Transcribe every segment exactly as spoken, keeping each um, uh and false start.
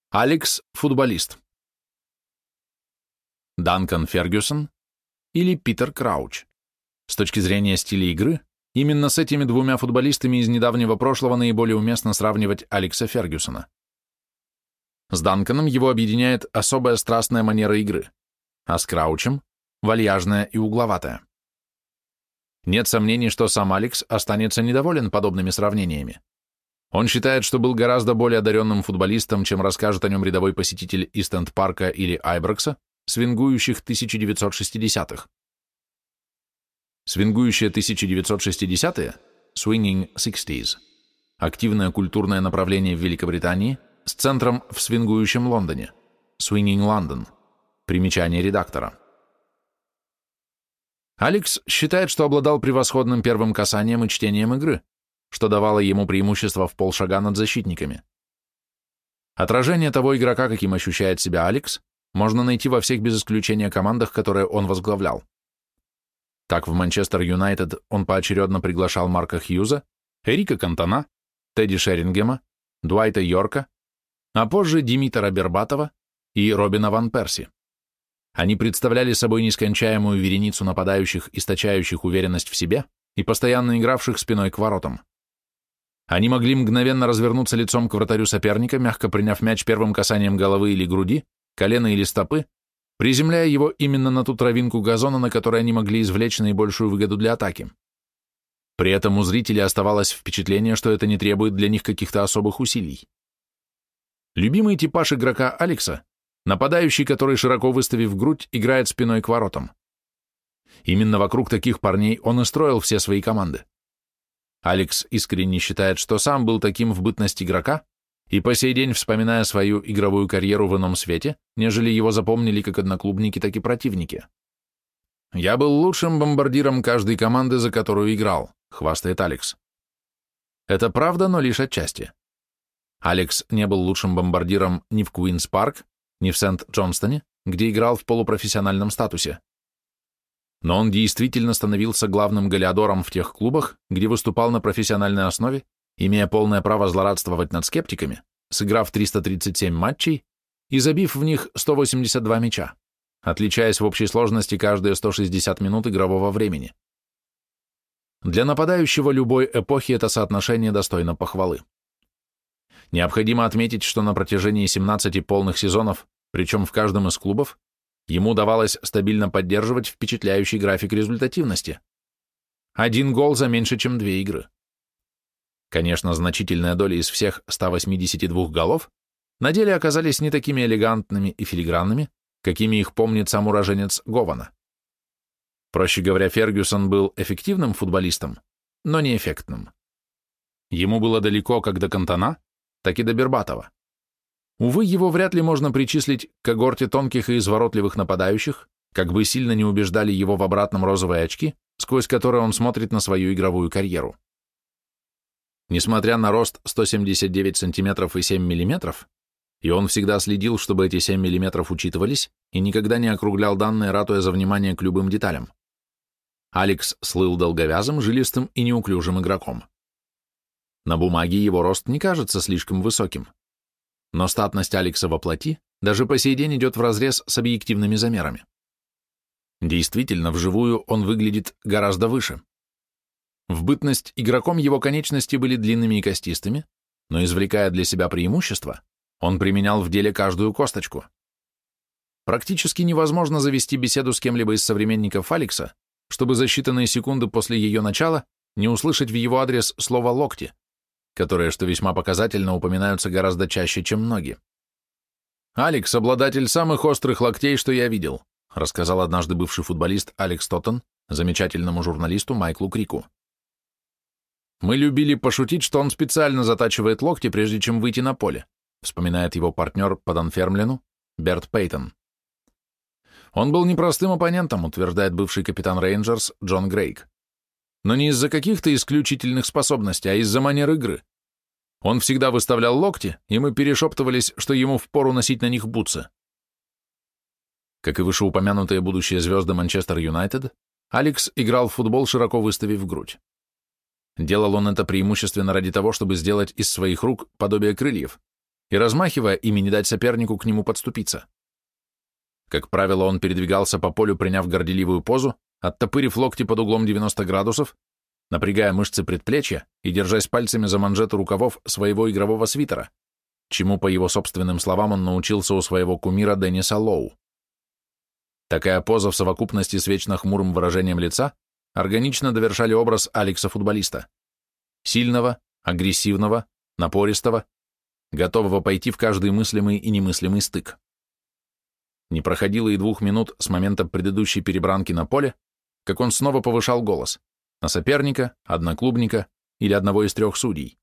Алекс – футболист. Данкан Фергюсон или Питер Крауч. С точки зрения стиля игры, именно с этими двумя футболистами из недавнего прошлого наиболее уместно сравнивать Алекса Фергюсона. С Данканом его объединяет особая страстная манера игры, а с Краучем – вальяжная и угловатая. Нет сомнений, что сам Алекс останется недоволен подобными сравнениями. Он считает, что был гораздо более одаренным футболистом, чем расскажет о нем рядовой посетитель Ист-Энд-Парка или Айброкса, свингующих тысяча девятьсот шестидесятых. Свингующие тысяча девятьсот шестидесятые – Swinging sixties – активное культурное направление в Великобритании с центром в свингующем Лондоне – Swinging London. Примечание редактора. Алекс считает, что обладал превосходным первым касанием и чтением игры, что давало ему преимущество в полшага над защитниками. Отражение того игрока, каким ощущает себя Алекс, можно найти во всех без исключения командах, которые он возглавлял. Так в Манчестер Юнайтед он поочередно приглашал Марка Хьюза, Эрика Кантона, Тедди Шерингема, Дуайта Йорка, а позже Димитра Бербатова и Робина ван Перси. Они представляли собой нескончаемую вереницу нападающих, источающих уверенность в себе и постоянно игравших спиной к воротам. Они могли мгновенно развернуться лицом к вратарю соперника, мягко приняв мяч первым касанием головы или груди, колена или стопы, приземляя его именно на ту травинку газона, на которой они могли извлечь наибольшую выгоду для атаки. При этом у зрителей оставалось впечатление, что это не требует для них каких-то особых усилий. Любимый типаж игрока Алекса – нападающий, который, широко выставив грудь, играет спиной к воротам. Именно вокруг таких парней он и строил все свои команды. Алекс искренне считает, что сам был таким в бытность игрока, и по сей день, вспоминая свою игровую карьеру в ином свете, нежели его запомнили как одноклубники, так и противники. «Я был лучшим бомбардиром каждой команды, за которую играл», — хвастает Алекс. Это правда, но лишь отчасти. Алекс не был лучшим бомбардиром ни в Куинс-Парк, ни в Сент-Джонстоне, где играл в полупрофессиональном статусе. Но он действительно становился главным голеадором в тех клубах, где выступал на профессиональной основе, имея полное право злорадствовать над скептиками, сыграв триста тридцать семь матчей и забив в них сто восемьдесят два мяча, отличаясь в общей сложности каждые сто шестьдесят минут игрового времени. Для нападающего любой эпохи это соотношение достойно похвалы. Необходимо отметить, что на протяжении семнадцати полных сезонов, причем в каждом из клубов, ему удавалось стабильно поддерживать впечатляющий график результативности. Один гол за меньше, чем две игры. Конечно, значительная доля из всех ста восьмидесяти двух голов на деле оказались не такими элегантными и филигранными, какими их помнит сам уроженец Гована. Проще говоря, Фергюсон был эффективным футболистом, но не эффектным. Ему было далеко как до Кантона, так и до Бербатова. Увы, его вряд ли можно причислить к когорте тонких и изворотливых нападающих, как бы сильно не убеждали его в обратном розовые очки, сквозь которые он смотрит на свою игровую карьеру. Несмотря на рост сто семьдесят девять сантиметров и семь миллиметров, и он всегда следил, чтобы эти семь миллиметров учитывались, и никогда не округлял данные, ратуя за внимание к любым деталям. Алекс слыл долговязым, жилистым и неуклюжим игроком. На бумаге его рост не кажется слишком высоким, но статность Алекса во плоти даже по сей день идет вразрез с объективными замерами. Действительно, вживую он выглядит гораздо выше. В бытность игроком его конечности были длинными и костистыми, но, извлекая для себя преимущество, он применял в деле каждую косточку. Практически невозможно завести беседу с кем-либо из современников Алекса, чтобы за считанные секунды после ее начала не услышать в его адрес слово «локти», которые, что весьма показательно, упоминаются гораздо чаще, чем ноги. «Алекс — обладатель самых острых локтей, что я видел», рассказал однажды бывший футболист Алекс Тоттен замечательному журналисту Майклу Крику. «Мы любили пошутить, что он специально затачивает локти, прежде чем выйти на поле», вспоминает его партнер по Данфермлину Берт Пейтон. «Он был непростым оппонентом», утверждает бывший капитан Рейнджерс Джон Грейк. «Но не из-за каких-то исключительных способностей, а из-за манер игры. Он всегда выставлял локти, и мы перешептывались, что ему впору носить на них бутсы». Как и вышеупомянутые будущие звезды Манчестер Юнайтед, Алекс играл в футбол, широко выставив грудь. Делал он это преимущественно ради того, чтобы сделать из своих рук подобие крыльев, и, размахивая ими, не дать сопернику к нему подступиться. Как правило, он передвигался по полю, приняв горделивую позу, оттопырив локти под углом девяносто градусов, напрягая мышцы предплечья и держась пальцами за манжеты рукавов своего игрового свитера, чему, по его собственным словам, он научился у своего кумира Денниса Лоу. Такая поза в совокупности с вечно хмурым выражением лица органично довершали образ Алекса-футболиста. Сильного, агрессивного, напористого, готового пойти в каждый мыслимый и немыслимый стык. Не проходило и двух минут с момента предыдущей перебранки на поле, как он снова повышал голос на соперника, одноклубника или одного из трех судей.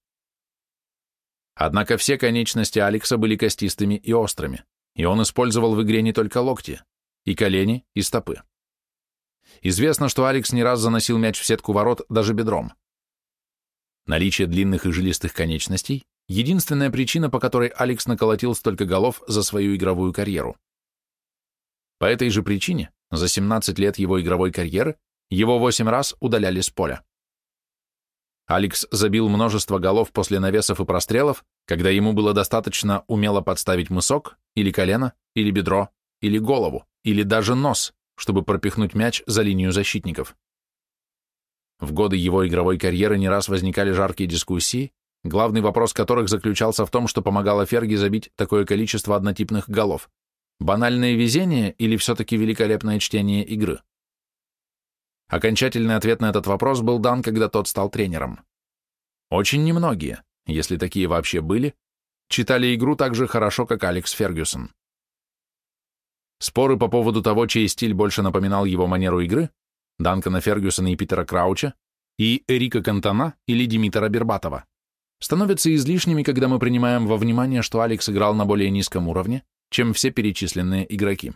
Однако все конечности Алекса были костистыми и острыми, и он использовал в игре не только локти, и колени, и стопы. Известно, что Алекс не раз заносил мяч в сетку ворот даже бедром. Наличие длинных и жилистых конечностей — единственная причина, по которой Алекс наколотил столько голов за свою игровую карьеру. По этой же причине за семнадцать лет его игровой карьеры его восемь раз удаляли с поля. Алекс забил множество голов после навесов и прострелов, когда ему было достаточно умело подставить мысок, или колено, или бедро, или голову, или даже нос, чтобы пропихнуть мяч за линию защитников. В годы его игровой карьеры не раз возникали жаркие дискуссии, главный вопрос которых заключался в том, что помогало Ферги забить такое количество однотипных голов. Банальное везение или все-таки великолепное чтение игры? Окончательный ответ на этот вопрос был дан, когда тот стал тренером. Очень немногие, если такие вообще были, читали игру так же хорошо, как Алекс Фергюсон. Споры по поводу того, чей стиль больше напоминал его манеру игры, Данкана Фергюсона и Питера Крауча, и Эрика Кантона или Димитра Бербатова, становятся излишними, когда мы принимаем во внимание, что Алекс играл на более низком уровне, чем все перечисленные игроки.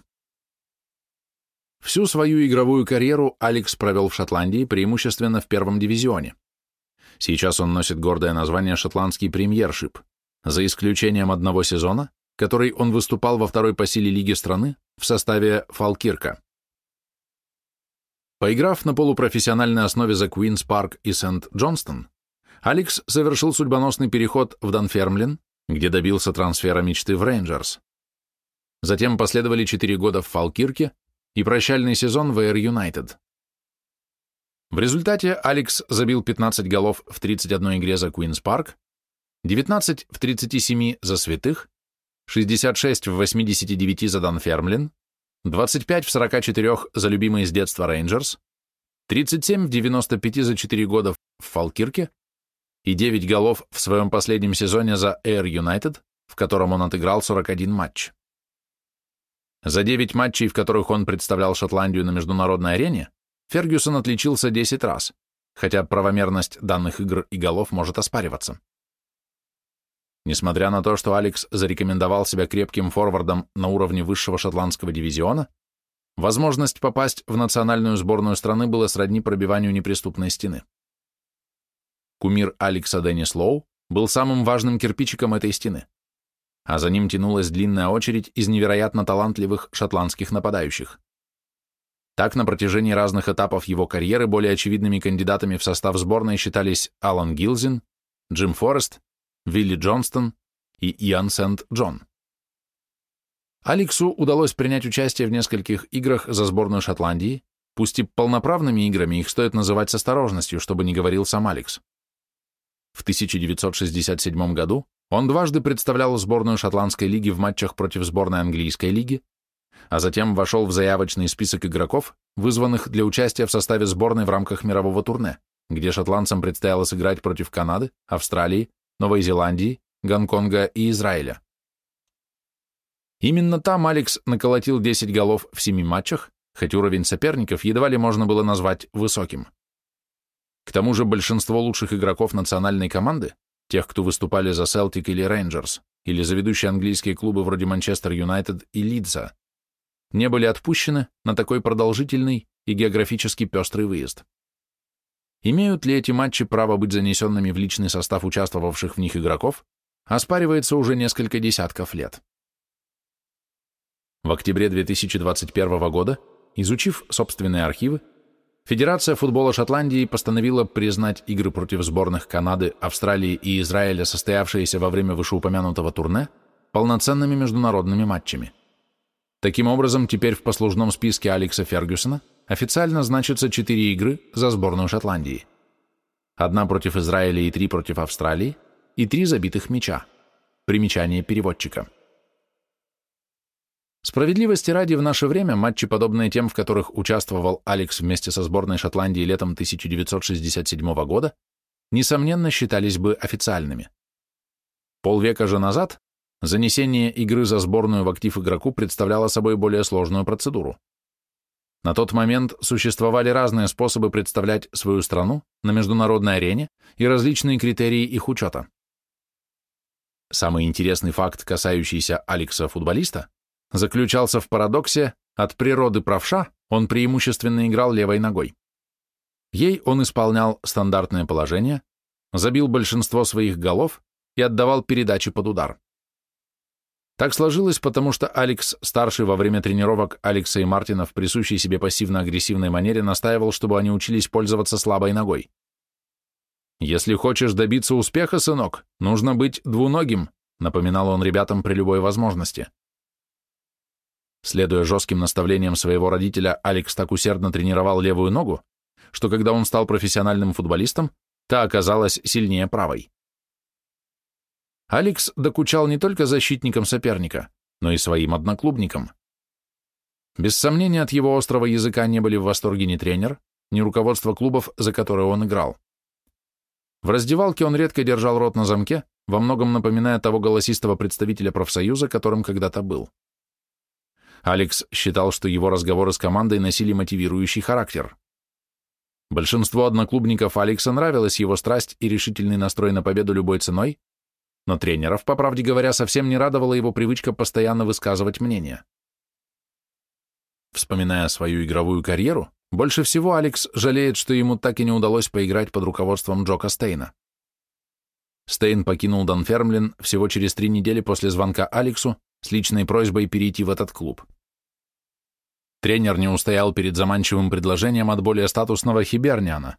Всю свою игровую карьеру Алекс провел в Шотландии, преимущественно в первом дивизионе. Сейчас он носит гордое название «Шотландский премьершип», за исключением одного сезона, который он выступал во второй по силе лиги страны в составе Фалкирка. Поиграв на полупрофессиональной основе за Куинс Парк и Сент-Джонстон, Алекс совершил судьбоносный переход в Данфермлин, где добился трансфера мечты в Рейнджерс. Затем последовали четыре года в Фалкирке и прощальный сезон в Эйр Юнайтед. В результате Алекс забил пятнадцать голов в тридцати одной игре за Куинс Парк, девятнадцать в тридцати семи за Святых, шестьдесят шесть в восьмидесяти девяти за Данфермлин, двадцать пять в сорока четырёх за любимые с детства Рейнджерс, тридцать семь в девяноста пяти за четыре года в Фалкирке и девять голов в своем последнем сезоне за Эйр Юнайтед, в котором он отыграл сорок один матч. За девять матчей, в которых он представлял Шотландию на международной арене, Фергюсон отличился десять раз, хотя правомерность данных игр и голов может оспариваться. Несмотря на то, что Алекс зарекомендовал себя крепким форвардом на уровне высшего шотландского дивизиона, возможность попасть в национальную сборную страны была сродни пробиванию неприступной стены. Кумир Алекса Деннис Лоу был самым важным кирпичиком этой стены, а за ним тянулась длинная очередь из невероятно талантливых шотландских нападающих. Так, на протяжении разных этапов его карьеры более очевидными кандидатами в состав сборной считались Алан Гилзин, Джим Форест, Вилли Джонстон и Иан Сент-Джон. Алексу удалось принять участие в нескольких играх за сборную Шотландии, пусть и полноправными играми их стоит называть с осторожностью, чтобы не говорил сам Алекс. В тысяча девятьсот шестьдесят седьмом году он дважды представлял сборную Шотландской лиги в матчах против сборной Английской лиги, а затем вошел в заявочный список игроков, вызванных для участия в составе сборной в рамках мирового турне, где шотландцам предстояло сыграть против Канады, Австралии, Новой Зеландии, Гонконга и Израиля. Именно там Алекс наколотил десять голов в семи матчах, хоть уровень соперников едва ли можно было назвать высоким. К тому же большинство лучших игроков национальной команды, тех, кто выступали за Селтик или Рейнджерс, или за ведущие английские клубы вроде Манчестер Юнайтед и Лидса, не были отпущены на такой продолжительный и географически пестрый выезд. Имеют ли эти матчи право быть занесенными в личный состав участвовавших в них игроков, оспаривается уже несколько десятков лет. В октябре две тысячи двадцать первого года, изучив собственные архивы, Федерация футбола Шотландии постановила признать игры против сборных Канады, Австралии и Израиля, состоявшиеся во время вышеупомянутого турне, полноценными международными матчами. Таким образом, теперь в послужном списке Алекса Фергюсона официально значатся четыре игры за сборную Шотландии. Одна против Израиля и три против Австралии, и три забитых мяча. Примечание переводчика. Справедливости ради, в наше время матчи, подобные тем, в которых участвовал Алекс вместе со сборной Шотландии летом тысяча девятьсот шестьдесят седьмого года, несомненно, считались бы официальными. Полвека же назад занесение игры за сборную в актив игроку представляло собой более сложную процедуру. На тот момент существовали разные способы представлять свою страну на международной арене и различные критерии их учета. Самый интересный факт, касающийся Алекса-футболиста, заключался в парадоксе: от природы правша он преимущественно играл левой ногой. Ей он исполнял стандартное положение, забил большинство своих голов и отдавал передачи под удар. Так сложилось, потому что Алекс, старший во время тренировок Алекса и Мартина в присущей себе пассивно-агрессивной манере, настаивал, чтобы они учились пользоваться слабой ногой. «Если хочешь добиться успеха, сынок, нужно быть двуногим», напоминал он ребятам при любой возможности. Следуя жестким наставлениям своего родителя, Алекс так усердно тренировал левую ногу, что когда он стал профессиональным футболистом, та оказалась сильнее правой. Алекс докучал не только защитникам соперника, но и своим одноклубникам. Без сомнения, от его острого языка не были в восторге ни тренер, ни руководство клубов, за которые он играл. В раздевалке он редко держал рот на замке, во многом напоминая того голосистого представителя профсоюза, которым когда-то был. Алекс считал, что его разговоры с командой носили мотивирующий характер. Большинству одноклубников Алекса нравилась его страсть и решительный настрой на победу любой ценой, но тренеров, по правде говоря, совсем не радовала его привычка постоянно высказывать мнение. Вспоминая свою игровую карьеру, больше всего Алекс жалеет, что ему так и не удалось поиграть под руководством Джока Стейна. Стейн покинул Данфермлин всего через три недели после звонка Алексу с личной просьбой перейти в этот клуб. Тренер не устоял перед заманчивым предложением от более статусного Хиберниана.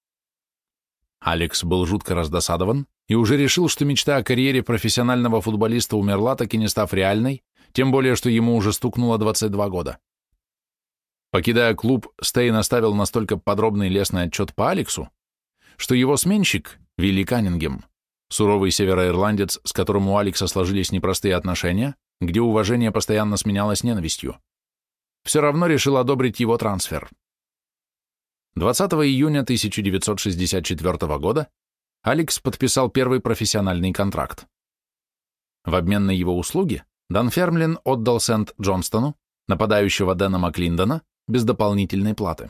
Алекс был жутко раздосадован и уже решил, что мечта о карьере профессионального футболиста умерла, так и не став реальной, тем более, что ему уже стукнуло двадцать два года. Покидая клуб, Стейн оставил настолько подробный лестный отчет по Алексу, что его сменщик, Вилли Каннингем, суровый североирландец, с которым у Алекса сложились непростые отношения, где уважение постоянно сменялось ненавистью, все равно решил одобрить его трансфер. двадцатого июня тысяча девятьсот шестьдесят четвёртого года Алекс подписал первый профессиональный контракт. В обмен на его услуги Данфермлин отдал Сент-Джонстону нападающего Дэна Маклиндона без дополнительной платы.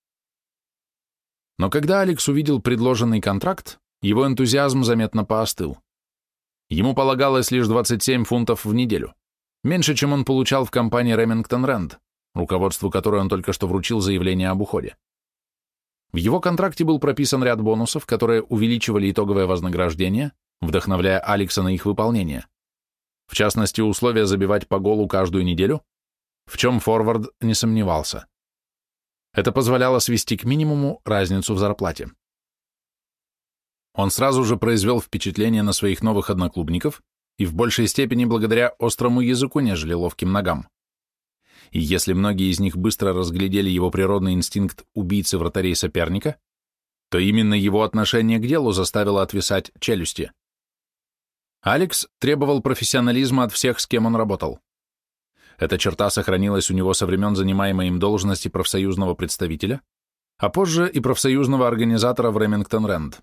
Но когда Алекс увидел предложенный контракт, его энтузиазм заметно поостыл. Ему полагалось лишь двадцать семь фунтов в неделю, меньше, чем он получал в компании Remington Rand, руководству которой он только что вручил заявление об уходе. В его контракте был прописан ряд бонусов, которые увеличивали итоговое вознаграждение, вдохновляя Алекса на их выполнение. В частности, условие забивать по голу каждую неделю, в чем форвард не сомневался. Это позволяло свести к минимуму разницу в зарплате. Он сразу же произвел впечатление на своих новых одноклубников и в большей степени благодаря острому языку, нежели ловким ногам. И если многие из них быстро разглядели его природный инстинкт убийцы вратарей соперника, то именно его отношение к делу заставило отвисать челюсти. Алекс требовал профессионализма от всех, с кем он работал. Эта черта сохранилась у него со времен занимаемой им должности профсоюзного представителя, а позже и профсоюзного организатора в Remington Rand.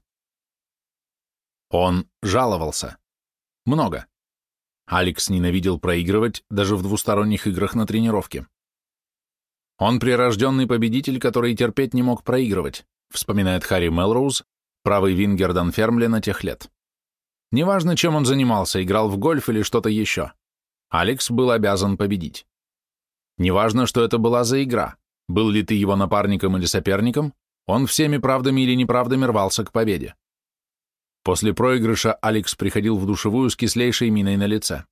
Он жаловался. Много. Алекс ненавидел проигрывать даже в двусторонних играх на тренировке. Он прирожденный победитель, который терпеть не мог проигрывать, вспоминает Харри Мелроуз, правый вингер Данфермлина тех лет. Неважно, чем он занимался, играл в гольф или что-то еще, Алекс был обязан победить. Неважно, что это была за игра, был ли ты его напарником или соперником, он всеми правдами или неправдами рвался к победе. После проигрыша Алекс приходил в душевую с кислейшей миной на лице.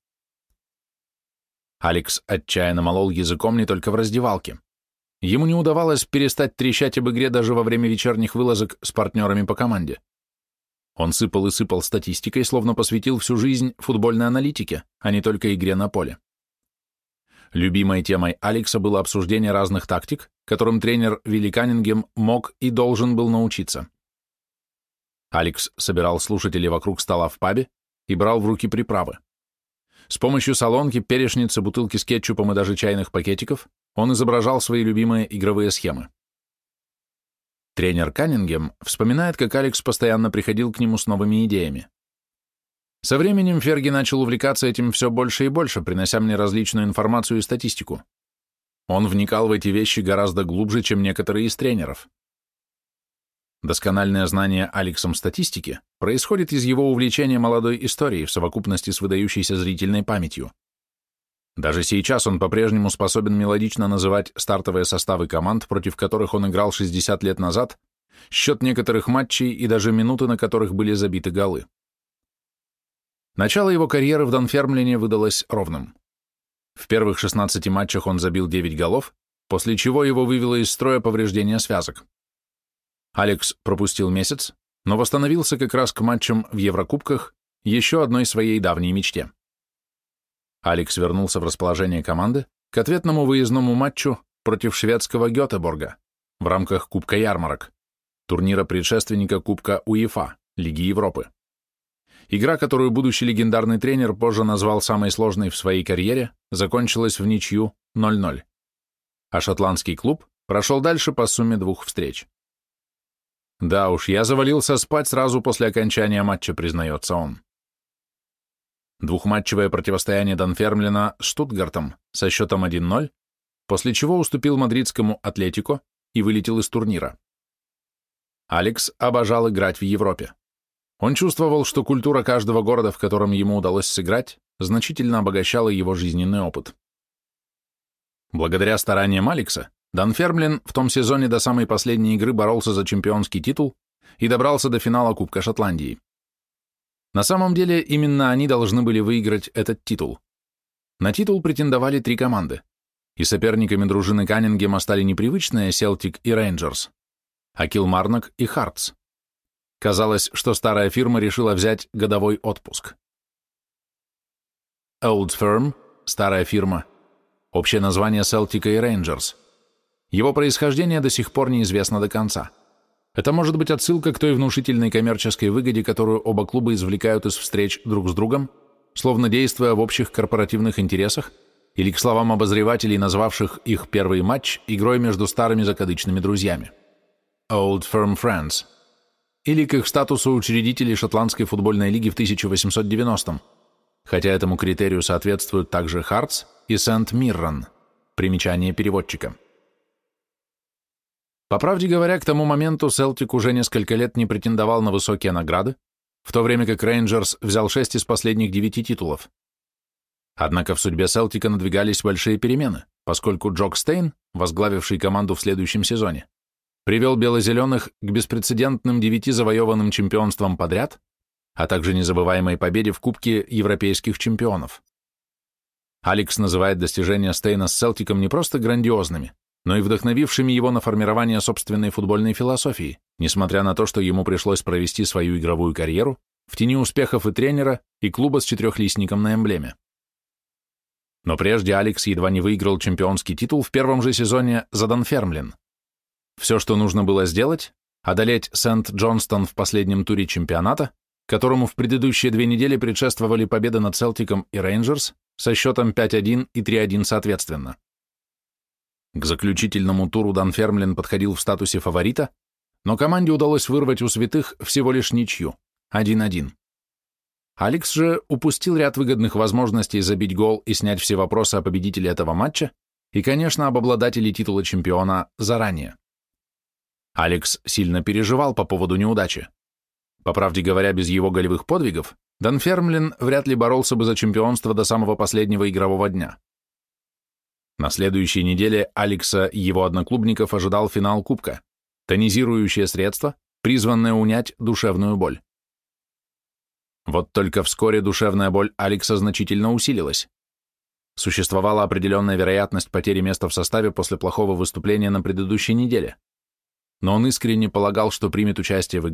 Алекс отчаянно молол языком не только в раздевалке. Ему не удавалось перестать трещать об игре даже во время вечерних вылазок с партнерами по команде. Он сыпал и сыпал статистикой, словно посвятил всю жизнь футбольной аналитике, а не только игре на поле. Любимой темой Алекса было обсуждение разных тактик, которым тренер Вилли Каннингем мог и должен был научиться. Алекс собирал слушателей вокруг стола в пабе и брал в руки приправы. С помощью солонки, перечницы, бутылки с кетчупом и даже чайных пакетиков он изображал свои любимые игровые схемы. Тренер Каннингем вспоминает, как Алекс постоянно приходил к нему с новыми идеями. Со временем Ферги начал увлекаться этим все больше и больше, принося мне различную информацию и статистику. Он вникал в эти вещи гораздо глубже, чем некоторые из тренеров. Доскональное знание Алексом статистики происходит из его увлечения молодой историей в совокупности с выдающейся зрительной памятью. Даже сейчас он по-прежнему способен мелодично называть стартовые составы команд, против которых он играл шестьдесят лет назад, счет некоторых матчей и даже минуты, на которых были забиты голы. Начало его карьеры в Дунфермлине выдалось ровным. В первых шестнадцати матчах он забил девять голов, после чего его вывело из строя повреждение связок. Алекс пропустил месяц, но восстановился как раз к матчам в Еврокубках, еще одной своей давней мечте. Алекс вернулся в расположение команды к ответному выездному матчу против шведского Гетеборга в рамках Кубка Ярмарок, турнира предшественника Кубка УЕФА, Лиги Европы. Игра, которую будущий легендарный тренер позже назвал самой сложной в своей карьере, закончилась в ничью ноль ноль. А шотландский клуб прошел дальше по сумме двух встреч. Да уж, я завалился спать сразу после окончания матча, признается он. Двухматчевое противостояние Дунфермлина с Штутгартом со счетом один ноль, после чего уступил мадридскому Атлетико и вылетел из турнира. Алекс обожал играть в Европе. Он чувствовал, что культура каждого города, в котором ему удалось сыграть, значительно обогащала его жизненный опыт. Благодаря стараниям Алекса, Дунфермлин в том сезоне до самой последней игры боролся за чемпионский титул и добрался до финала Кубка Шотландии. На самом деле, именно они должны были выиграть этот титул. На титул претендовали три команды, и соперниками дружины Каннингема стали непривычные Селтик и Рейнджерс, а Килмарнок и Хартс. Казалось, что старая фирма решила взять годовой отпуск. Old Firm, старая фирма, общее название Селтика и Рейнджерс. Его происхождение до сих пор неизвестно до конца. Это может быть отсылка к той внушительной коммерческой выгоде, которую оба клуба извлекают из встреч друг с другом, словно действуя в общих корпоративных интересах, или к словам обозревателей, назвавших их первый матч игрой между старыми закадычными друзьями. Old Firm Friends. Или к их статусу учредителей Шотландской футбольной лиги в тысяча восемьсот девяностом, хотя этому критерию соответствуют также Хартс и Сент-Миррен, примечание переводчика. По правде говоря, к тому моменту Селтик уже несколько лет не претендовал на высокие награды, в то время как Рейнджерс взял шесть из последних девяти титулов. Однако в судьбе Селтика надвигались большие перемены, поскольку Джок Стейн, возглавивший команду в следующем сезоне, привел бело-зеленых к беспрецедентным девяти завоеванным чемпионствам подряд, а также незабываемой победе в Кубке европейских чемпионов. Алекс называет достижения Стейна с Селтиком не просто грандиозными, но и вдохновившими его на формирование собственной футбольной философии, несмотря на то, что ему пришлось провести свою игровую карьеру в тени успехов и тренера, и клуба с четырехлистником на эмблеме. Но прежде Алекс едва не выиграл чемпионский титул в первом же сезоне за Дунфермлин. Все, что нужно было сделать, одолеть Сент-Джонстон в последнем туре чемпионата, которому в предыдущие две недели предшествовали победы над Селтиком и Рейнджерс со счетом пять один и три один соответственно. К заключительному туру Дунфермлин подходил в статусе фаворита, но команде удалось вырвать у святых всего лишь ничью – один один. Алекс же упустил ряд выгодных возможностей забить гол и снять все вопросы о победителе этого матча и, конечно, об обладателе титула чемпиона заранее. Алекс сильно переживал по поводу неудачи. По правде говоря, без его голевых подвигов Дунфермлин вряд ли боролся бы за чемпионство до самого последнего игрового дня. На следующей неделе Алекса и его одноклубников ожидал финал Кубка, тонизирующее средство, призванное унять душевную боль. Вот только вскоре душевная боль Алекса значительно усилилась. Существовала определенная вероятность потери места в составе после плохого выступления на предыдущей неделе. Но он искренне полагал, что примет участие в игре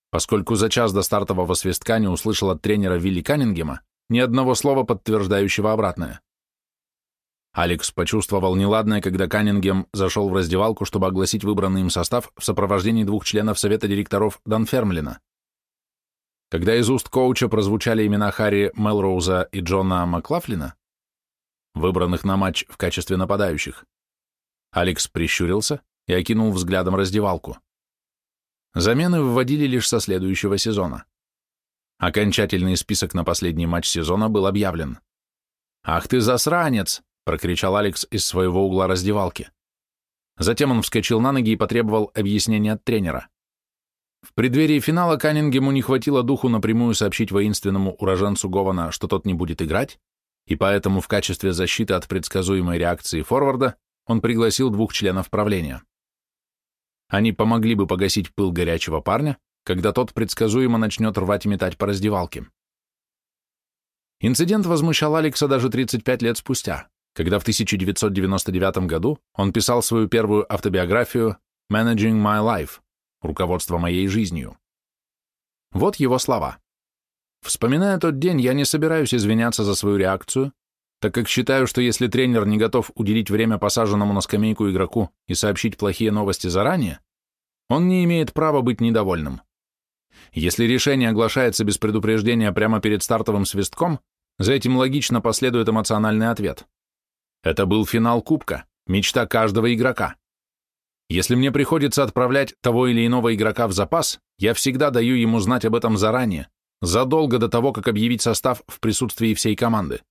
поскольку за час до стартового свистка не услышал от тренера Вилли Каннингема ни одного слова, подтверждающего обратное. Алекс почувствовал неладное, когда Каннингем зашел в раздевалку, чтобы огласить выбранный им состав в сопровождении двух членов совета директоров Данфермлина. Когда из уст коуча прозвучали имена Харри Мелроуза и Джона Маклафлина, выбранных на матч в качестве нападающих, Алекс прищурился и окинул взглядом раздевалку. Замены вводили лишь со следующего сезона. Окончательный список на последний матч сезона был объявлен. «Ах ты засранец!» — прокричал Алекс из своего угла раздевалки. Затем он вскочил на ноги и потребовал объяснения от тренера. В преддверии финала Каннингему не хватило духу напрямую сообщить воинственному уроженцу Гована, что тот не будет играть, и поэтому в качестве защиты от предсказуемой реакции форварда он пригласил двух членов правления. Они помогли бы погасить пыл горячего парня, когда тот предсказуемо начнет рвать и метать по раздевалке. Инцидент возмущал Алекса даже тридцать пять лет спустя, когда в тысяча девятьсот девяносто девятом году он писал свою первую автобиографию «Managing My Life» — «Руководство моей жизнью». Вот его слова. «Вспоминая тот день, я не собираюсь извиняться за свою реакцию, так как считаю, что если тренер не готов уделить время посаженному на скамейку игроку и сообщить плохие новости заранее, он не имеет права быть недовольным. Если решение оглашается без предупреждения прямо перед стартовым свистком, за этим логично последует эмоциональный ответ. Это был финал Кубка, мечта каждого игрока. Если мне приходится отправлять того или иного игрока в запас, я всегда даю ему знать об этом заранее, задолго до того, как объявить состав в присутствии всей команды».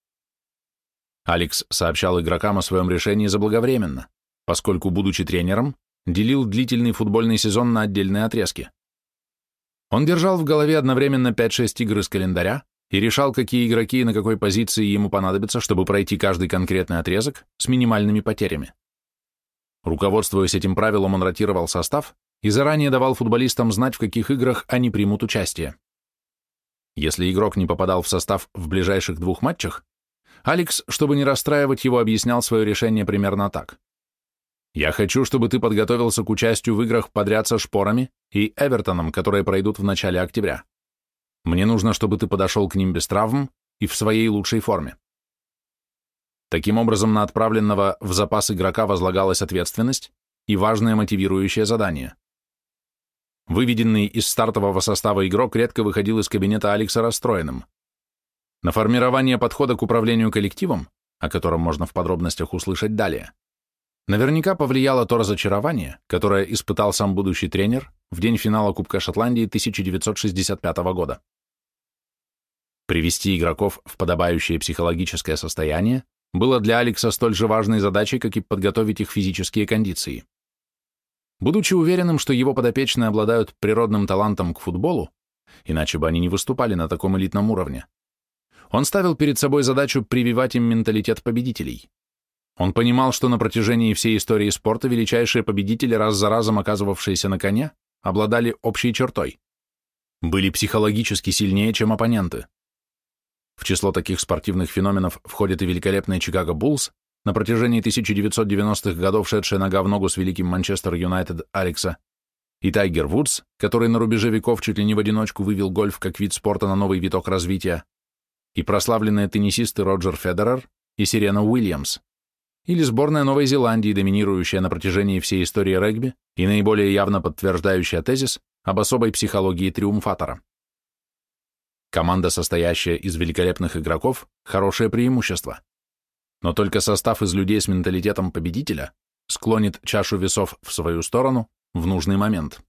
Алекс сообщал игрокам о своем решении заблаговременно, поскольку, будучи тренером, делил длительный футбольный сезон на отдельные отрезки. Он держал в голове одновременно пять-шесть игр из календаря и решал, какие игроки и на какой позиции ему понадобятся, чтобы пройти каждый конкретный отрезок с минимальными потерями. Руководствуясь этим правилом, он ротировал состав и заранее давал футболистам знать, в каких играх они примут участие. Если игрок не попадал в состав в ближайших двух матчах, Алекс, чтобы не расстраивать его, объяснял свое решение примерно так. «Я хочу, чтобы ты подготовился к участию в играх подряд со Шпорами и Эвертоном, которые пройдут в начале октября. Мне нужно, чтобы ты подошел к ним без травм и в своей лучшей форме». Таким образом, на отправленного в запас игрока возлагалась ответственность и важное мотивирующее задание. Выведенный из стартового состава игрок редко выходил из кабинета Алекса расстроенным. На формирование подхода к управлению коллективом, о котором можно в подробностях услышать далее, наверняка повлияло то разочарование, которое испытал сам будущий тренер в день финала Кубка Шотландии тысяча девятьсот шестьдесят пятого года. Привести игроков в подобающее психологическое состояние было для Алекса столь же важной задачей, как и подготовить их физические кондиции. Будучи уверенным, что его подопечные обладают природным талантом к футболу, иначе бы они не выступали на таком элитном уровне, он ставил перед собой задачу прививать им менталитет победителей. Он понимал, что на протяжении всей истории спорта величайшие победители, раз за разом оказывавшиеся на коне, обладали общей чертой. Были психологически сильнее, чем оппоненты. В число таких спортивных феноменов входят и великолепные Чикаго Буллс, на протяжении тысяча девятьсот девяностых годов шедшая нога в ногу с великим Манчестер Юнайтед Алекса, и Тайгер Вудс, который на рубеже веков чуть ли не в одиночку вывел гольф как вид спорта на новый виток развития, и прославленные теннисисты Роджер Федерер и Серена Уильямс, или сборная Новой Зеландии, доминирующая на протяжении всей истории регби и наиболее явно подтверждающая тезис об особой психологии триумфатора. Команда, состоящая из великолепных игроков, хорошее преимущество, но только состав из людей с менталитетом победителя склонит чашу весов в свою сторону в нужный момент.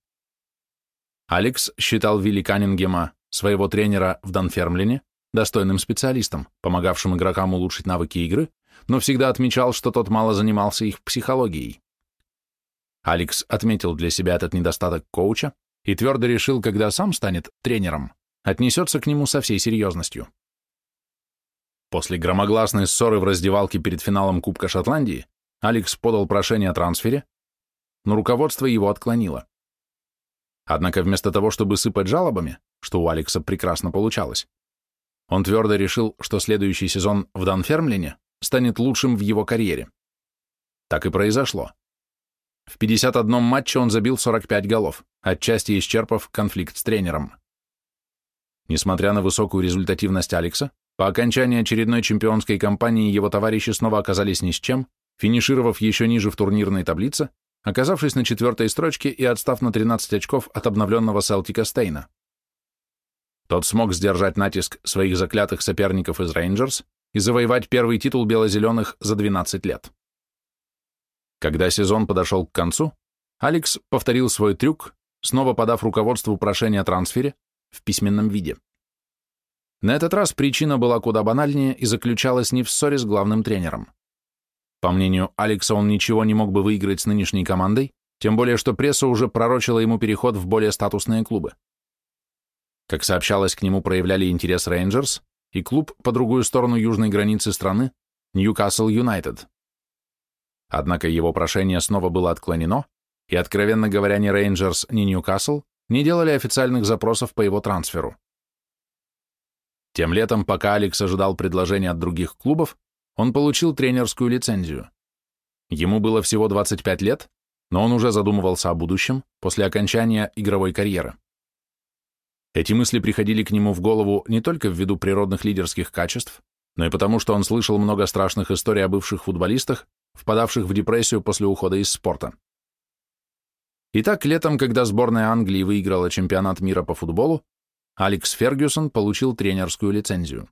Алекс считал Вилли Каннингема, своего тренера в Данфермлине, достойным специалистом, помогавшим игрокам улучшить навыки игры, но всегда отмечал, что тот мало занимался их психологией. Алекс отметил для себя этот недостаток коуча и твердо решил, когда сам станет тренером, отнесется к нему со всей серьезностью. После громогласной ссоры в раздевалке перед финалом Кубка Шотландии Алекс подал прошение о трансфере, но руководство его отклонило. Однако вместо того, чтобы сыпать жалобами, что у Алекса прекрасно получалось, он твердо решил, что следующий сезон в Данфермлине станет лучшим в его карьере. Так и произошло. В пятьдесят одном матче он забил сорок пять голов, отчасти исчерпав конфликт с тренером. Несмотря на высокую результативность Алекса, по окончании очередной чемпионской кампании его товарищи снова оказались ни с чем, финишировав еще ниже в турнирной таблице, оказавшись на четвертой строчке и отстав на тринадцать очков от обновленного Селтика Стейна. Тот смог сдержать натиск своих заклятых соперников из Рейнджерс и завоевать первый титул бело-зеленых за двенадцать лет. Когда сезон подошел к концу, Алекс повторил свой трюк, снова подав руководству прошение о трансфере в письменном виде. На этот раз причина была куда банальнее и заключалась не в ссоре с главным тренером. По мнению Алекса, он ничего не мог бы выиграть с нынешней командой, тем более что пресса уже пророчила ему переход в более статусные клубы. Как сообщалось, к нему проявляли интерес Рейнджерс и клуб по другую сторону южной границы страны, Ньюкасл Юнайтед. Однако его прошение снова было отклонено, и, откровенно говоря, ни Рейнджерс, ни Ньюкасл не делали официальных запросов по его трансферу. Тем летом, пока Алекс ожидал предложения от других клубов, он получил тренерскую лицензию. Ему было всего двадцать пять лет, но он уже задумывался о будущем после окончания игровой карьеры. Эти мысли приходили к нему в голову не только ввиду природных лидерских качеств, но и потому, что он слышал много страшных историй о бывших футболистах, впадавших в депрессию после ухода из спорта. Итак, летом, когда сборная Англии выиграла чемпионат мира по футболу, Алекс Фергюсон получил тренерскую лицензию.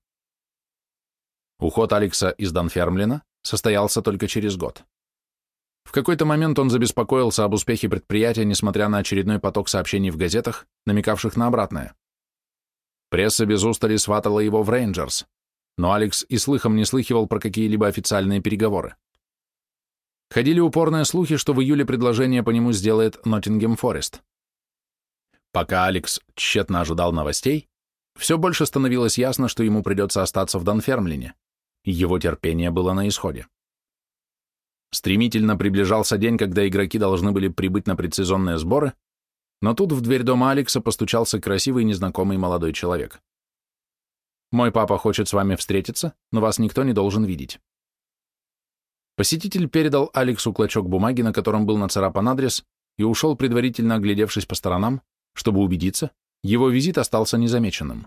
Уход Алекса из Данфермлина состоялся только через год. В какой-то момент он забеспокоился об успехе предприятия, несмотря на очередной поток сообщений в газетах, намекавших на обратное. Пресса без устали сватала его в Рейнджерс, но Алекс и слыхом не слыхивал про какие-либо официальные переговоры. Ходили упорные слухи, что в июле предложение по нему сделает Ноттингем Форест. Пока Алекс тщетно ожидал новостей, все больше становилось ясно, что ему придется остаться в Данфермлине, и его терпение было на исходе. Стремительно приближался день, когда игроки должны были прибыть на предсезонные сборы, но тут в дверь дома Алекса постучался красивый незнакомый молодой человек. «Мой папа хочет с вами встретиться, но вас никто не должен видеть». Посетитель передал Алексу клочок бумаги, на котором был нацарапан адрес, и ушел, предварительно оглядевшись по сторонам, чтобы убедиться, его визит остался незамеченным.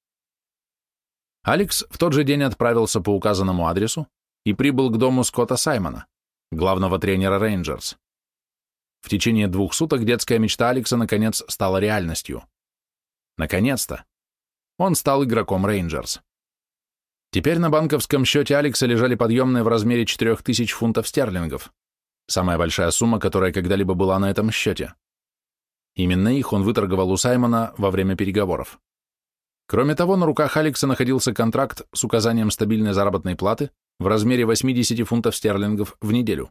Алекс в тот же день отправился по указанному адресу и прибыл к дому Скотта Саймона, главного тренера Рейнджерс. В течение двух суток детская мечта Алекса наконец стала реальностью. Наконец-то! Он стал игроком Рейнджерс. Теперь на банковском счете Алекса лежали подъемные в размере четырех тысяч фунтов стерлингов, самая большая сумма, которая когда-либо была на этом счете. Именно их он выторговал у Саймона во время переговоров. Кроме того, на руках Алекса находился контракт с указанием стабильной заработной платы в размере восьмидесяти фунтов стерлингов в неделю.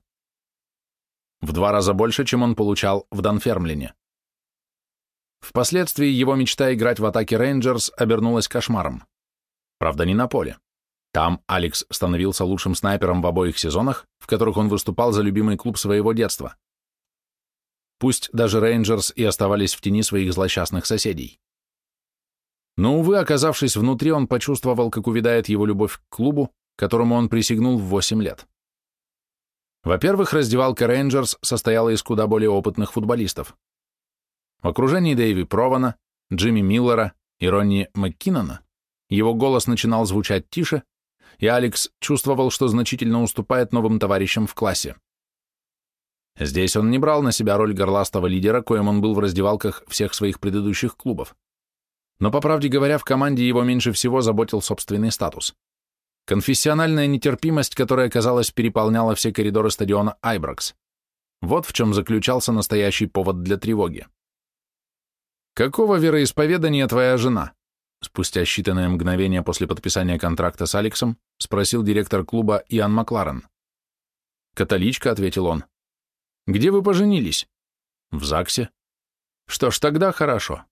В два раза больше, чем он получал в Данфермлине. Впоследствии его мечта играть в атаке Рейнджерс обернулась кошмаром. Правда, не на поле. Там Алекс становился лучшим снайпером в обоих сезонах, в которых он выступал за любимый клуб своего детства. Пусть даже Рейнджерс и оставались в тени своих злосчастных соседей. Но, увы, оказавшись внутри, он почувствовал, как увядает его любовь к клубу, которому он присягнул в восемь лет. Во-первых, раздевалка Рейнджерс состояла из куда более опытных футболистов. В окружении Дэйви Прована, Джимми Миллера и Ронни Маккинона его голос начинал звучать тише, и Алекс чувствовал, что значительно уступает новым товарищам в классе. Здесь он не брал на себя роль горластого лидера, коим он был в раздевалках всех своих предыдущих клубов. Но, по правде говоря, в команде его меньше всего заботил собственный статус. Конфессиональная нетерпимость, которая, казалось, переполняла все коридоры стадиона Айбракс. Вот в чем заключался настоящий повод для тревоги. «Какого вероисповедания твоя жена?» Спустя считанные мгновения после подписания контракта с Алексом спросил директор клуба Иан Макларен. «Католичка», — ответил он. «Где вы поженились?» «В ЗАГСе». «Что ж, тогда хорошо».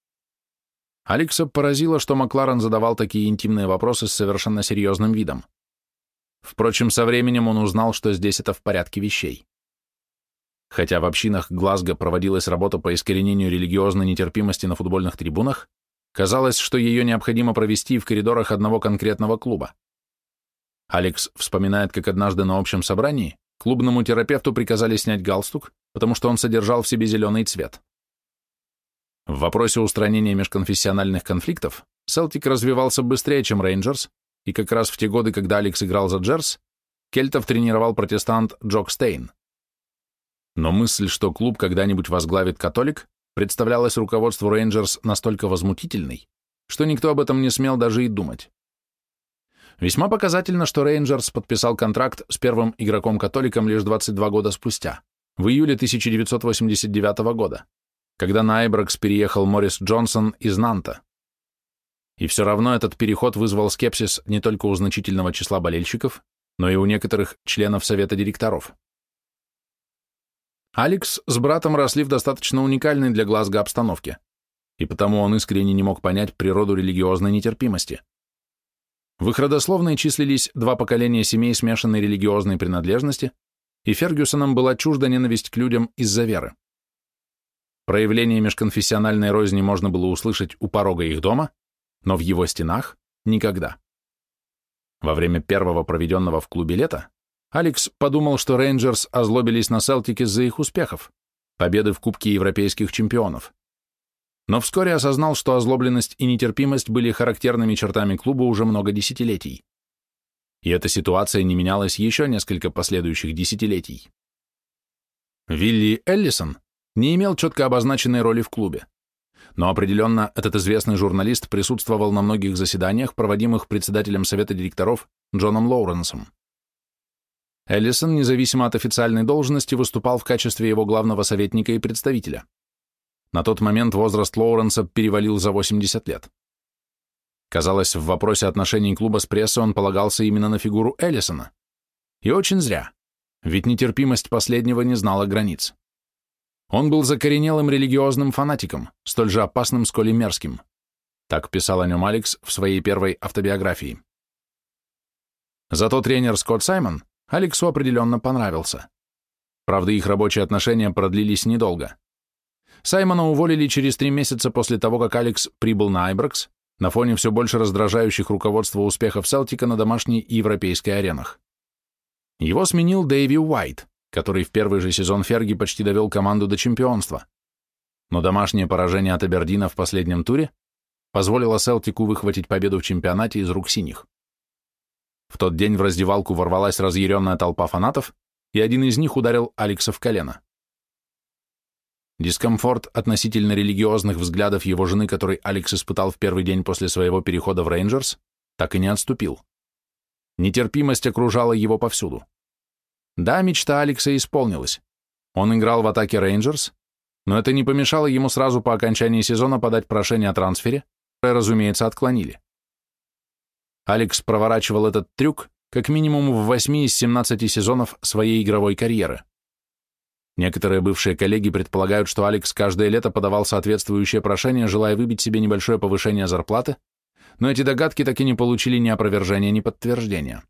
Алекса поразило, что Макларен задавал такие интимные вопросы с совершенно серьезным видом. Впрочем, со временем он узнал, что здесь это в порядке вещей. Хотя в общинах Глазго проводилась работа по искоренению религиозной нетерпимости на футбольных трибунах, казалось, что ее необходимо провести в коридорах одного конкретного клуба. Алекс вспоминает, как однажды на общем собрании клубному терапевту приказали снять галстук потому что он содержал в себе зеленый цвет. В вопросе устранения межконфессиональных конфликтов Селтик развивался быстрее, чем Рейнджерс, и как раз в те годы, когда Алекс играл за Джерс, кельтов тренировал протестант Джок Стейн. Но мысль, что клуб когда-нибудь возглавит католик, представлялась руководству Рейнджерс настолько возмутительной, что никто об этом не смел даже и думать. Весьма показательно, что Рейнджерс подписал контракт с первым игроком-католиком лишь двадцать два года спустя, в июле тысяча девятьсот восемьдесят девятого года, когда на Айбракс переехал Моррис Джонсон из Нанта. И все равно этот переход вызвал скепсис не только у значительного числа болельщиков, но и у некоторых членов совета директоров. Алекс с братом росли в достаточно уникальной для Глазго обстановке, и потому он искренне не мог понять природу религиозной нетерпимости. В их родословной числились два поколения семей смешанной религиозной принадлежности, и Фергюсонам была чужда ненависть к людям из-за веры. Проявление межконфессиональной розни можно было услышать у порога их дома, но в его стенах никогда. Во время первого проведенного в клубе лета Алекс подумал, что Рейнджерс озлобились на Селтик из-за их успехов, победы в Кубке европейских чемпионов. Но вскоре осознал, что озлобленность и нетерпимость были характерными чертами клуба уже много десятилетий. И эта ситуация не менялась еще несколько последующих десятилетий. Вилли Эллисон не имел четко обозначенной роли в клубе, но определенно этот известный журналист присутствовал на многих заседаниях, проводимых председателем совета директоров Джоном Лоуренсом. Эллисон, независимо от официальной должности, выступал в качестве его главного советника и представителя. На тот момент возраст Лоуренса перевалил за восемьдесят лет. Казалось, в вопросе отношений клуба с прессой он полагался именно на фигуру Эллисона. И очень зря, ведь нетерпимость последнего не знала границ. Он был закоренелым религиозным фанатиком, столь же опасным, сколь и мерзким. Так писал о нем Алекс в своей первой автобиографии. Зато тренер Скотт Саймон Алексу определенно понравился. Правда, их рабочие отношения продлились недолго. Саймона уволили через три месяца после того, как Алекс прибыл на Айбракс, на фоне все больше раздражающих руководства успехов Селтика на домашней и европейской аренах. Его сменил Дэйви Уайт, который в первый же сезон Ферги почти довел команду до чемпионства. Но домашнее поражение от Абердина в последнем туре позволило Селтику выхватить победу в чемпионате из рук синих. В тот день в раздевалку ворвалась разъяренная толпа фанатов, и один из них ударил Алекса в колено. Дискомфорт относительно религиозных взглядов его жены, который Алекс испытал в первый день после своего перехода в Рейнджерс, так и не отступил. Нетерпимость окружала его повсюду. Да, мечта Алекса исполнилась. Он играл в атаке Рейнджерс, но это не помешало ему сразу по окончании сезона подать прошение о трансфере, которое, разумеется, отклонили. Алекс проворачивал этот трюк как минимум в восьми из семнадцати сезонов своей игровой карьеры. Некоторые бывшие коллеги предполагают, что Алекс каждое лето подавал соответствующее прошение, желая выбить себе небольшое повышение зарплаты, но эти догадки так и не получили ни опровержения, ни подтверждения.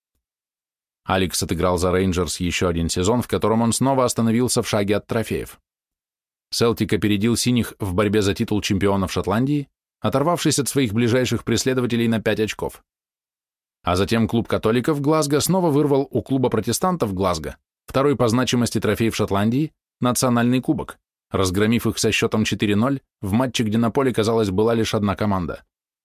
Алекс отыграл за Рейнджерс еще один сезон, в котором он снова остановился в шаге от трофеев. Селтик опередил синих в борьбе за титул чемпионов Шотландии, оторвавшись от своих ближайших преследователей на пять очков. А затем клуб католиков Глазго снова вырвал у клуба протестантов Глазго второй по значимости трофей в Шотландии – национальный кубок, разгромив их со счетом четыре ноль в матче, где на поле, казалось, была лишь одна команда.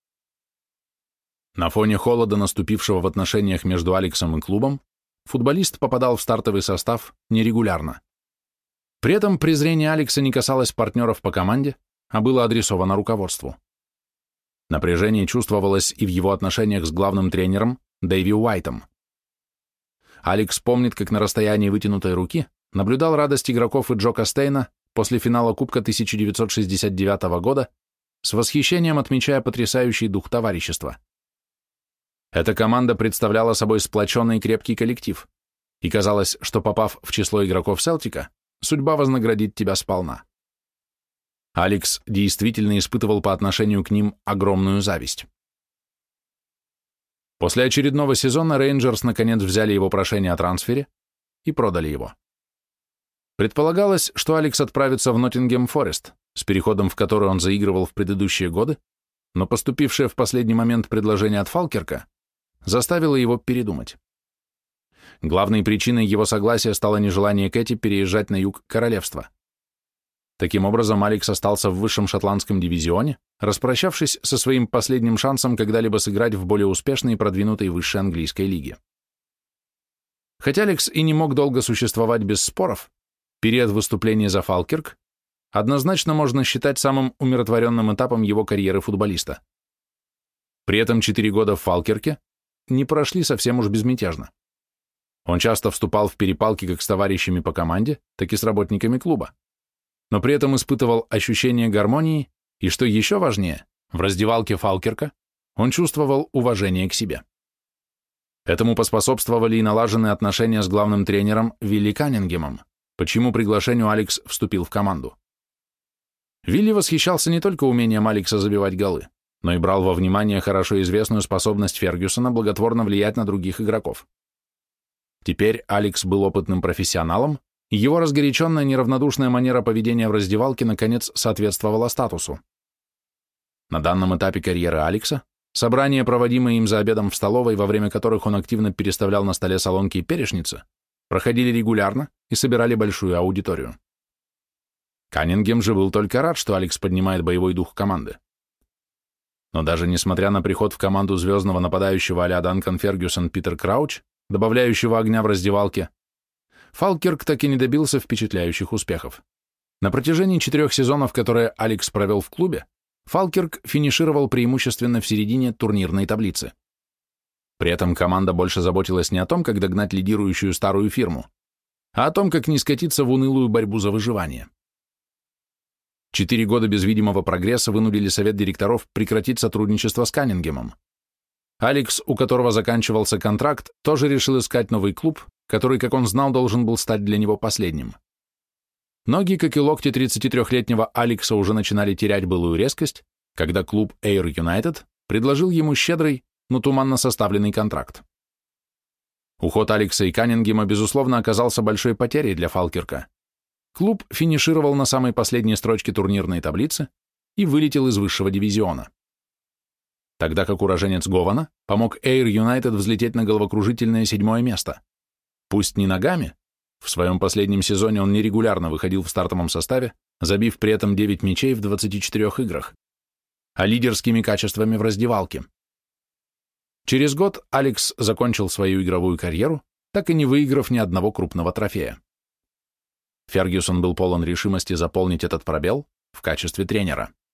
На фоне холода, наступившего в отношениях между Алексом и клубом, футболист попадал в стартовый состав нерегулярно. При этом презрение Алекса не касалось партнеров по команде, а было адресовано руководству. Напряжение чувствовалось и в его отношениях с главным тренером Дэйви Уайтом. Алекс помнит, как на расстоянии вытянутой руки наблюдал радость игроков и Джока Стейна после финала Кубка тысяча девятьсот шестьдесят девятого года, с восхищением отмечая потрясающий дух товарищества. Эта команда представляла собой сплоченный и крепкий коллектив, и казалось, что, попав в число игроков Селтика, судьба вознаградит тебя сполна. Алекс действительно испытывал по отношению к ним огромную зависть. После очередного сезона Рейнджерс наконец взяли его прошение о трансфере и продали его. Предполагалось, что Алекс отправится в Ноттингем Форест, с переходом в который он заигрывал в предыдущие годы, но поступившее в последний момент предложение от Фалкерка заставило его передумать. Главной причиной его согласия стало нежелание Кэти переезжать на юг королевства. Таким образом, Алекс остался в высшем шотландском дивизионе, распрощавшись со своим последним шансом когда-либо сыграть в более успешной и продвинутой высшей английской лиге. Хотя Алекс и не мог долго существовать без споров, период выступления за Фалкирк однозначно можно считать самым умиротворенным этапом его карьеры футболиста. При этом четыре года в Фалкирке не прошли совсем уж безмятежно. Он часто вступал в перепалки как с товарищами по команде, так и с работниками клуба, но при этом испытывал ощущение гармонии и, что еще важнее, в раздевалке Фалкирка он чувствовал уважение к себе. Этому поспособствовали и налаженные отношения с главным тренером Вилли Каннингемом, по чьему приглашению Алекс вступил в команду. Вилли восхищался не только умением Алекса забивать голы, но и брал во внимание хорошо известную способность Фергюсона благотворно влиять на других игроков. Теперь Алекс был опытным профессионалом, и его разгоряченная неравнодушная манера поведения в раздевалке наконец соответствовала статусу. На данном этапе карьеры Алекса собрания, проводимые им за обедом в столовой, во время которых он активно переставлял на столе солонки и перечницы, проходили регулярно и собирали большую аудиторию. Каннингем же был только рад, что Алекс поднимает боевой дух команды. Но даже несмотря на приход в команду звездного нападающего а-ля Данкан Фергюсон Питер Крауч, добавляющего огня в раздевалке, Фалкирк так и не добился впечатляющих успехов. На протяжении четырех сезонов, которые Алекс провел в клубе, Фалкирк финишировал преимущественно в середине турнирной таблицы. При этом команда больше заботилась не о том, как догнать лидирующую старую фирму, а о том, как не скатиться в унылую борьбу за выживание. Четыре года без видимого прогресса вынудили совет директоров прекратить сотрудничество с Каннингемом. Алекс, у которого заканчивался контракт, тоже решил искать новый клуб, который, как он знал, должен был стать для него последним. Ноги, как и локти тридцатитрёхлетнего Алекса, уже начинали терять былую резкость, когда клуб Ayr United предложил ему щедрый, но туманно составленный контракт. Уход Алекса и Каннингема, безусловно, оказался большой потерей для Фалкирка. Клуб финишировал на самой последней строчке турнирной таблицы и вылетел из высшего дивизиона. Тогда как уроженец Гована помог Ayr United взлететь на головокружительное седьмое место. Пусть не ногами, в своем последнем сезоне он нерегулярно выходил в стартовом составе, забив при этом девять мячей в двадцати четырёх играх, а лидерскими качествами в раздевалке. Через год Алекс закончил свою игровую карьеру, так и не выиграв ни одного крупного трофея. Фергюсон был полон решимости заполнить этот пробел в качестве тренера.